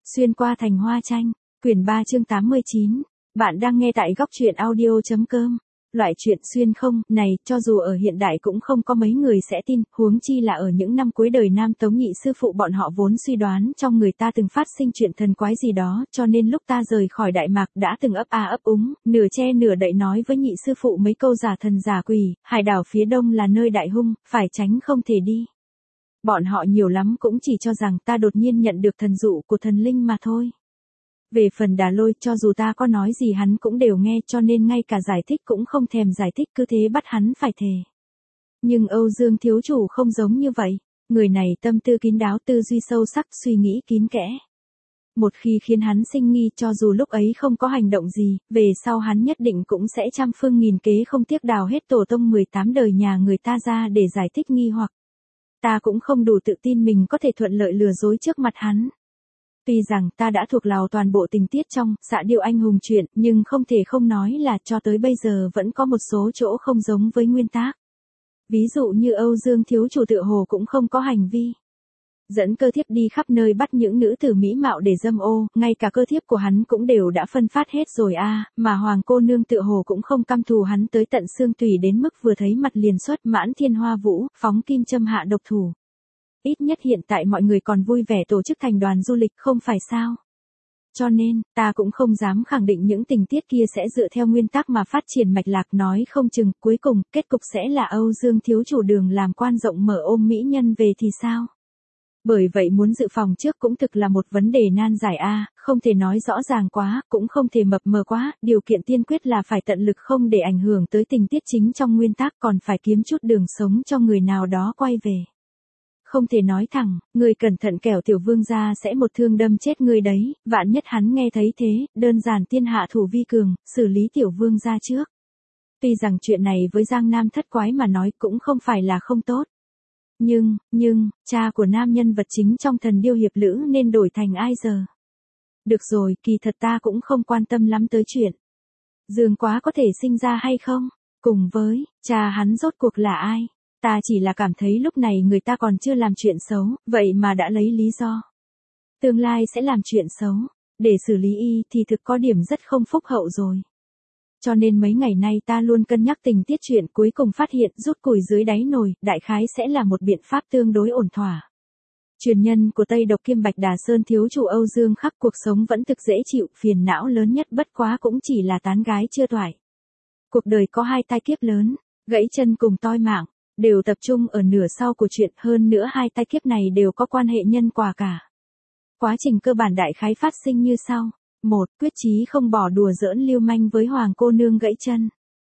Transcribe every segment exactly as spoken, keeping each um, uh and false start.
Xuyên qua thành hoa tranh, quyển ba chương tám mươi chín. Bạn đang nghe tại góc truyện audio chấm com. Loại chuyện xuyên không này, cho dù ở hiện đại cũng không có mấy người sẽ tin, huống chi là ở những năm cuối đời Nam Tống nhị sư phụ bọn họ vốn suy đoán trong người ta từng phát sinh chuyện thần quái gì đó, cho nên lúc ta rời khỏi Đại Mạc đã từng ấp a ấp úng, nửa che nửa đậy nói với nhị sư phụ mấy câu giả thần giả quỷ, hải đảo phía đông là nơi đại hung, phải tránh không thể đi. Bọn họ nhiều lắm cũng chỉ cho rằng ta đột nhiên nhận được thần dụ của thần linh mà thôi. Về phần Đà Lôi, cho dù ta có nói gì hắn cũng đều nghe, cho nên ngay cả giải thích cũng không thèm giải thích, cứ thế bắt hắn phải thề. Nhưng Âu Dương thiếu chủ không giống như vậy, người này tâm tư kín đáo, tư duy sâu sắc, suy nghĩ kín kẽ. Một khi khiến hắn sinh nghi, cho dù lúc ấy không có hành động gì, về sau hắn nhất định cũng sẽ trăm phương nghìn kế không tiếc đào hết tổ tông mười tám đời nhà người ta ra để giải thích nghi hoặc. Ta cũng không đủ tự tin mình có thể thuận lợi lừa dối trước mặt hắn. Tuy rằng ta đã thuộc lào toàn bộ tình tiết trong Xạ Điêu Anh Hùng truyện, nhưng không thể không nói là cho tới bây giờ vẫn có một số chỗ không giống với nguyên tác. Ví dụ như Âu Dương thiếu chủ tựa hồ cũng không có hành vi dẫn cơ thiếp đi khắp nơi bắt những nữ tử mỹ mạo để dâm ô, ngay cả cơ thiếp của hắn cũng đều đã phân phát hết rồi a, à, mà hoàng cô nương tựa hồ cũng không căm thù hắn tới tận xương tủy đến mức vừa thấy mặt liền xuất mãn thiên hoa vũ, phóng kim châm hạ độc thủ. Ít nhất hiện tại mọi người còn vui vẻ tổ chức thành đoàn du lịch không phải sao? Cho nên, ta cũng không dám khẳng định những tình tiết kia sẽ dựa theo nguyên tắc mà phát triển mạch lạc, nói không chừng, cuối cùng, kết cục sẽ là Âu Dương thiếu chủ đường làm quan rộng mở ôm mỹ nhân về thì sao? Bởi vậy muốn dự phòng trước cũng thực là một vấn đề nan giải a, à, không thể nói rõ ràng quá, cũng không thể mập mờ quá, điều kiện tiên quyết là phải tận lực không để ảnh hưởng tới tình tiết chính trong nguyên tắc, còn phải kiếm chút đường sống cho người nào đó quay về. Không thể nói thẳng, người cẩn thận kẻo tiểu vương gia sẽ một thương đâm chết người đấy, vạn nhất hắn nghe thấy thế, đơn giản tiên hạ thủ vi cường, xử lý tiểu vương gia trước. Tuy rằng chuyện này với Giang Nam thất quái mà nói cũng không phải là không tốt. Nhưng, nhưng, cha của nam nhân vật chính trong Thần Điêu Hiệp Lữ nên đổi thành ai giờ? Được rồi, kỳ thật ta cũng không quan tâm lắm tới chuyện Dương Quá có thể sinh ra hay không, cùng với, cha hắn rốt cuộc là ai? Ta chỉ là cảm thấy lúc này người ta còn chưa làm chuyện xấu, vậy mà đã lấy lý do tương lai sẽ làm chuyện xấu để xử lý y thì thực có điểm rất không phúc hậu rồi. Cho nên mấy ngày nay ta luôn cân nhắc tình tiết chuyện, cuối cùng phát hiện rút củi dưới đáy nồi, đại khái sẽ là một biện pháp tương đối ổn thỏa. Truyền nhân của Tây Độc Kiêm Bạch Đà Sơn thiếu chủ Âu Dương Khắc cuộc sống vẫn thực dễ chịu, phiền não lớn nhất bất quá cũng chỉ là tán gái chưa toại. Cuộc đời có hai tai kiếp lớn, gãy chân cùng toi mạng, đều tập trung ở nửa sau của chuyện, hơn nữa hai tai kiếp này đều có quan hệ nhân quả cả. Quá trình cơ bản đại khái phát sinh như sau. một. Quyết chí không bỏ đùa giỡn lưu manh với hoàng cô nương gãy chân.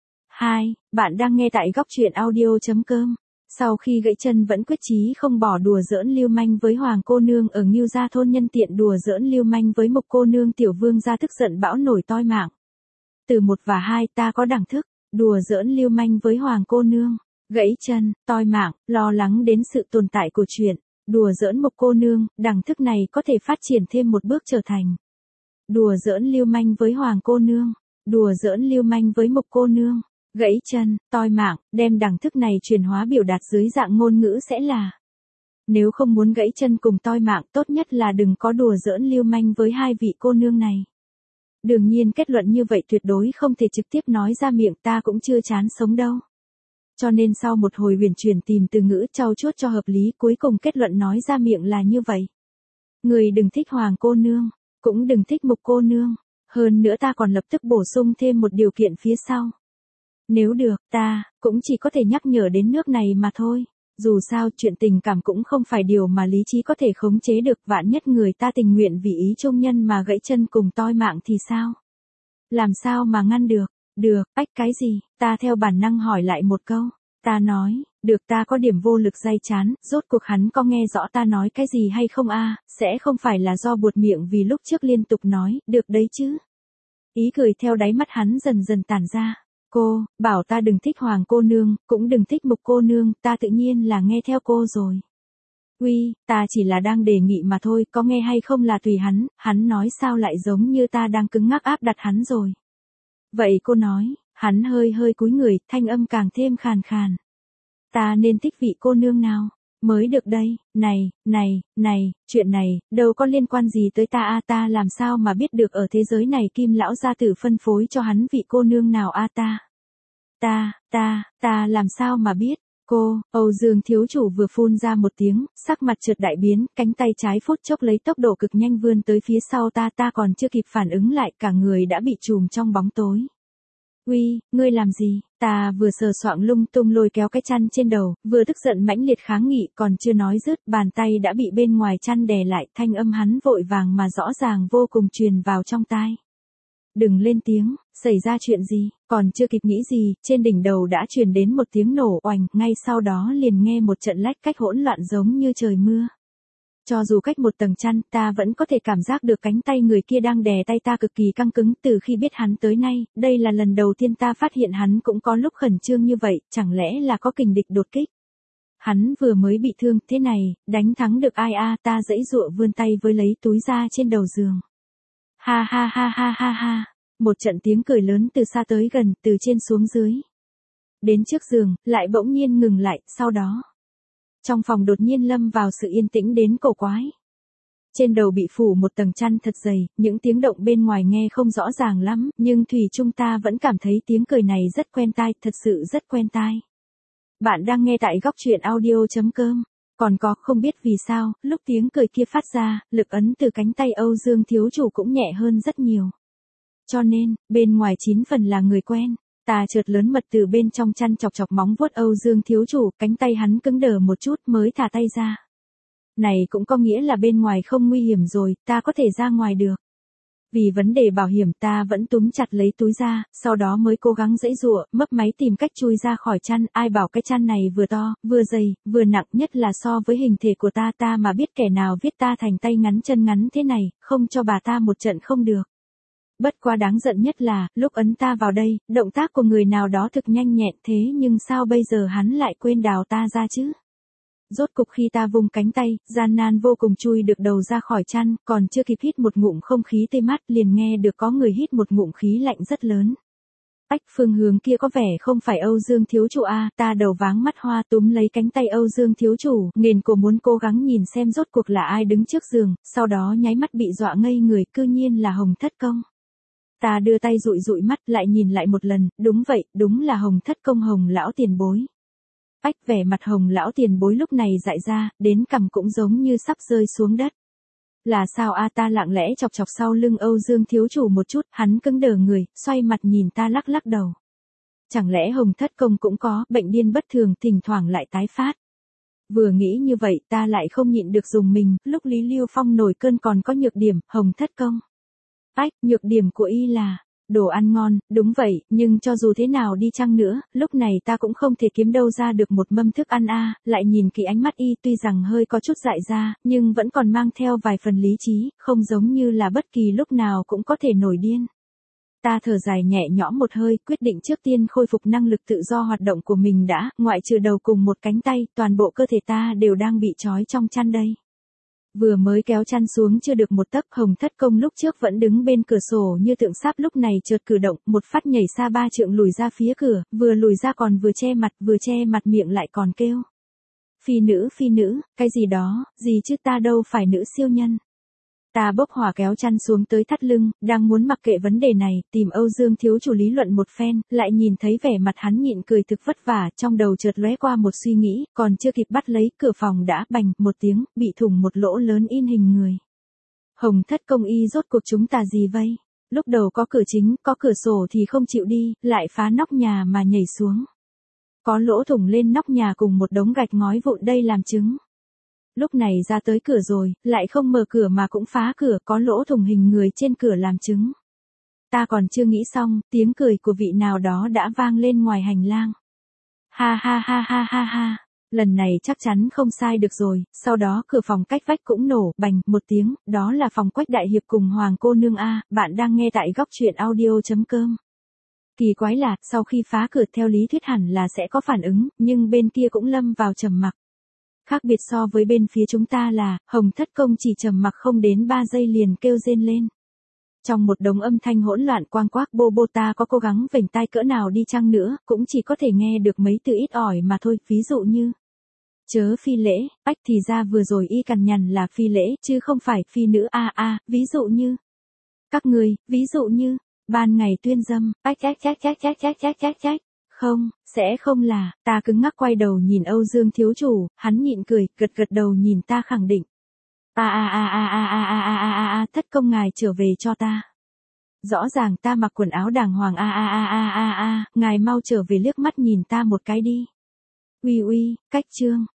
hai. Bạn đang nghe tại góc truyện audio chấm com. Sau khi gãy chân vẫn quyết chí không bỏ đùa giỡn lưu manh với hoàng cô nương ở Ngưu Gia thôn, nhân tiện đùa giỡn lưu manh với Mộc cô nương, tiểu vương gia tức giận bão nổi toi mạng. Từ một và hai ta có đẳng thức, đùa giỡn lưu manh với hoàng cô nương, gãy chân, toi mạng, lo lắng đến sự tồn tại của chuyện, đùa giỡn Mộc cô nương, đẳng thức này có thể phát triển thêm một bước trở thành đùa giỡn lưu manh với hoàng cô nương, đùa giỡn lưu manh với Mộc cô nương, gãy chân, toi mạng, đem đẳng thức này chuyển hóa biểu đạt dưới dạng ngôn ngữ sẽ là: nếu không muốn gãy chân cùng toi mạng, tốt nhất là đừng có đùa giỡn lưu manh với hai vị cô nương này. Đương nhiên kết luận như vậy tuyệt đối không thể trực tiếp nói ra miệng, ta cũng chưa chán sống đâu. Cho nên sau một hồi huyền chuyển tìm từ ngữ trau chuốt cho hợp lý, cuối cùng kết luận nói ra miệng là như vậy. Người đừng thích hoàng cô nương, cũng đừng thích Mộc cô nương, hơn nữa ta còn lập tức bổ sung thêm một điều kiện phía sau. Nếu được, ta cũng chỉ có thể nhắc nhở đến nước này mà thôi. Dù sao chuyện tình cảm cũng không phải điều mà lý trí có thể khống chế được, vạn nhất người ta tình nguyện vì ý trung nhân mà gãy chân cùng toi mạng thì sao? Làm sao mà ngăn được? Được, ách cái gì? Ta theo bản năng hỏi lại một câu. Ta nói, được, ta có điểm vô lực day chán, rốt cuộc hắn có nghe rõ ta nói cái gì hay không a? À, sẽ không phải là do buột miệng vì lúc trước liên tục nói, được đấy chứ. Ý cười theo đáy mắt hắn dần dần tản ra. Cô, bảo ta đừng thích hoàng cô nương, cũng đừng thích Mộc cô nương, ta tự nhiên là nghe theo cô rồi. Uy, ta chỉ là đang đề nghị mà thôi, có nghe hay không là tùy hắn, hắn nói sao lại giống như ta đang cứng ngắc áp đặt hắn rồi. Vậy cô nói, hắn hơi hơi cúi người, thanh âm càng thêm khàn khàn. Ta nên thích vị cô nương nào? Mới được đây, này, này, này, chuyện này, đâu có liên quan gì tới ta a ta làm sao mà biết được ở thế giới này Kim lão gia tử phân phối cho hắn vị cô nương nào a ta. Ta, ta, ta làm sao mà biết, cô, Âu Dương thiếu chủ vừa phun ra một tiếng, sắc mặt chợt đại biến, cánh tay trái phút chốc lấy tốc độ cực nhanh vươn tới phía sau ta ta còn chưa kịp phản ứng lại cả người đã bị trùm trong bóng tối. Uy, ngươi làm gì, ta vừa sờ soạng lung tung lôi kéo cái chăn trên đầu, vừa tức giận mãnh liệt kháng nghị còn chưa nói dứt bàn tay đã bị bên ngoài chăn đè lại thanh âm hắn vội vàng mà rõ ràng vô cùng truyền vào trong tai. Đừng lên tiếng, xảy ra chuyện gì, còn chưa kịp nghĩ gì, trên đỉnh đầu đã truyền đến một tiếng nổ oành, ngay sau đó liền nghe một trận lách cách hỗn loạn giống như trời mưa. Cho dù cách một tầng chăn, ta vẫn có thể cảm giác được cánh tay người kia đang đè tay ta cực kỳ căng cứng từ khi biết hắn tới nay, đây là lần đầu tiên ta phát hiện hắn cũng có lúc khẩn trương như vậy, chẳng lẽ là có kình địch đột kích. Hắn vừa mới bị thương, thế này, đánh thắng được ai a ta giãy giụa vươn tay với lấy túi ra trên đầu giường. Ha ha ha ha ha ha, một trận tiếng cười lớn từ xa tới gần, từ trên xuống dưới. Đến trước giường, lại bỗng nhiên ngừng lại, sau đó. Trong phòng đột nhiên lâm vào sự yên tĩnh đến cổ quái. Trên đầu bị phủ một tầng chăn thật dày, những tiếng động bên ngoài nghe không rõ ràng lắm, nhưng thủy chung ta vẫn cảm thấy tiếng cười này rất quen tai, thật sự rất quen tai. Bạn đang nghe tại góc truyện audio chấm com. Còn có không biết vì sao, lúc tiếng cười kia phát ra, lực ấn từ cánh tay Âu Dương thiếu chủ cũng nhẹ hơn rất nhiều. Cho nên, bên ngoài chín phần là người quen. Ta chợt lớn mật từ bên trong chăn chọc chọc móng vuốt Âu Dương thiếu chủ, cánh tay hắn cứng đờ một chút mới thả tay ra. Này cũng có nghĩa là bên ngoài không nguy hiểm rồi, ta có thể ra ngoài được. Vì vấn đề bảo hiểm ta vẫn túm chặt lấy túi ra, sau đó mới cố gắng giãy giụa, mấp máy tìm cách chui ra khỏi chăn, ai bảo cái chăn này vừa to, vừa dày, vừa nặng nhất là so với hình thể của ta ta mà biết kẻ nào viết ta thành tay ngắn chân ngắn thế này, không cho bà ta một trận không được. Bất quá đáng giận nhất là, lúc ấn ta vào đây, động tác của người nào đó thực nhanh nhẹn thế nhưng sao bây giờ hắn lại quên đào ta ra chứ? Rốt cục khi ta vung cánh tay, gian nan vô cùng chui được đầu ra khỏi chăn, còn chưa kịp hít một ngụm không khí tê mát liền nghe được có người hít một ngụm khí lạnh rất lớn. Ách, phương hướng kia có vẻ không phải Âu Dương thiếu chủ a, ta đầu váng mắt hoa túm lấy cánh tay Âu Dương thiếu chủ, nghền cổ muốn cố gắng nhìn xem rốt cuộc là ai đứng trước giường, sau đó nháy mắt bị dọa ngây người, cư nhiên là Hồng Thất Công. Ta đưa tay dụi dụi mắt lại nhìn lại một lần, đúng vậy, đúng là Hồng Thất Công Hồng lão tiền bối. Ách, vẻ mặt Hồng lão tiền bối lúc này dại ra, đến cằm cũng giống như sắp rơi xuống đất. Là sao a ta lặng lẽ chọc chọc sau lưng Âu Dương thiếu chủ một chút, hắn cứng đờ người, xoay mặt nhìn ta lắc lắc đầu. Chẳng lẽ Hồng Thất Công cũng có bệnh điên bất thường, thỉnh thoảng lại tái phát. Vừa nghĩ như vậy ta lại không nhịn được dùng mình, lúc Lý Lưu Phong nổi cơn còn có nhược điểm, Hồng Thất Công. Ách, nhược điểm của y là, đồ ăn ngon, đúng vậy, nhưng cho dù thế nào đi chăng nữa, lúc này ta cũng không thể kiếm đâu ra được một mâm thức ăn a, lại nhìn kỹ ánh mắt y tuy rằng hơi có chút dại ra, nhưng vẫn còn mang theo vài phần lý trí, không giống như là bất kỳ lúc nào cũng có thể nổi điên. Ta thở dài nhẹ nhõm một hơi, quyết định trước tiên khôi phục năng lực tự do hoạt động của mình đã, ngoại trừ đầu cùng một cánh tay, toàn bộ cơ thể ta đều đang bị trói trong chăn đây. Vừa mới kéo chăn xuống chưa được một tấc, Hồng Thất Công lúc trước vẫn đứng bên cửa sổ như tượng sáp lúc này chợt cử động, một phát nhảy xa ba trượng lùi ra phía cửa, vừa lùi ra còn vừa che mặt, vừa che mặt miệng lại còn kêu. Phi nữ phi nữ, cái gì đó, gì chứ ta đâu phải nữ siêu nhân. Ta bốc hỏa kéo chăn xuống tới thắt lưng, đang muốn mặc kệ vấn đề này, tìm Âu Dương thiếu chủ lý luận một phen, lại nhìn thấy vẻ mặt hắn nhịn cười thực vất vả, trong đầu chợt lóe qua một suy nghĩ, còn chưa kịp bắt lấy, cửa phòng đã bành một tiếng, bị thủng một lỗ lớn in hình người. Hồng Thất Công y rốt cuộc chúng ta gì vây? Lúc đầu có cửa chính, có cửa sổ thì không chịu đi, lại phá nóc nhà mà nhảy xuống. Có lỗ thủng lên nóc nhà cùng một đống gạch ngói vụn đây làm chứng. Lúc này ra tới cửa rồi, lại không mở cửa mà cũng phá cửa, có lỗ thủng hình người trên cửa làm chứng. Ta còn chưa nghĩ xong, tiếng cười của vị nào đó đã vang lên ngoài hành lang. Ha ha ha ha ha ha, lần này chắc chắn không sai được rồi, sau đó cửa phòng cách vách cũng nổ, bành, một tiếng, đó là phòng Quách đại hiệp cùng Hoàng cô nương a, bạn đang nghe tại góc truyện audio chấm com. Kỳ quái là, sau khi phá cửa theo lý thuyết hẳn là sẽ có phản ứng, nhưng bên kia cũng lâm vào trầm mặc. Khác biệt so với bên phía chúng ta là, Hồng Thất Công chỉ trầm mặc không đến ba giây liền kêu rên lên. Trong một đống âm thanh hỗn loạn quang quác bô bô ta có cố gắng vểnh tai cỡ nào đi chăng nữa, cũng chỉ có thể nghe được mấy từ ít ỏi mà thôi, ví dụ như. Chớ phi lễ, ách thì ra vừa rồi y cằn nhằn là phi lễ chứ không phải phi nữ a a, ví dụ như. Các người, ví dụ như, ban ngày tuyên dâm, ách ách ách ách ách ách ách ách ách. Không, sẽ không là, ta cứng ngắc quay đầu nhìn Âu Dương thiếu chủ, hắn nhịn cười, gật gật đầu nhìn ta khẳng định. A a a a a a a a a a a, thất công ngài trở về cho ta. Rõ ràng ta mặc quần áo đàng hoàng a a a a a a, ngài mau trở về liếc mắt nhìn ta một cái đi. Uy uy, cách trương,